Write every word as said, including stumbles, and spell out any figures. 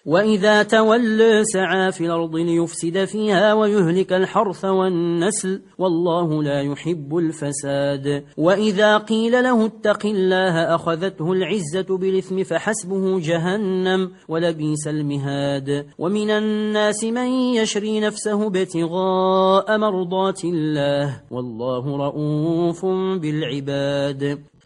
وإذا تولى سعى في الأرض ليفسد فيها ويهلك الحرث والنسل والله لا يحب الفساد. وإذا قيل له اتق الله أخذته العزة بالإثم فحسبه جهنم ولبئس المهاد. ومن الناس من يشري نفسه ابتغاء مرضات الله والله رؤوف بالعباد.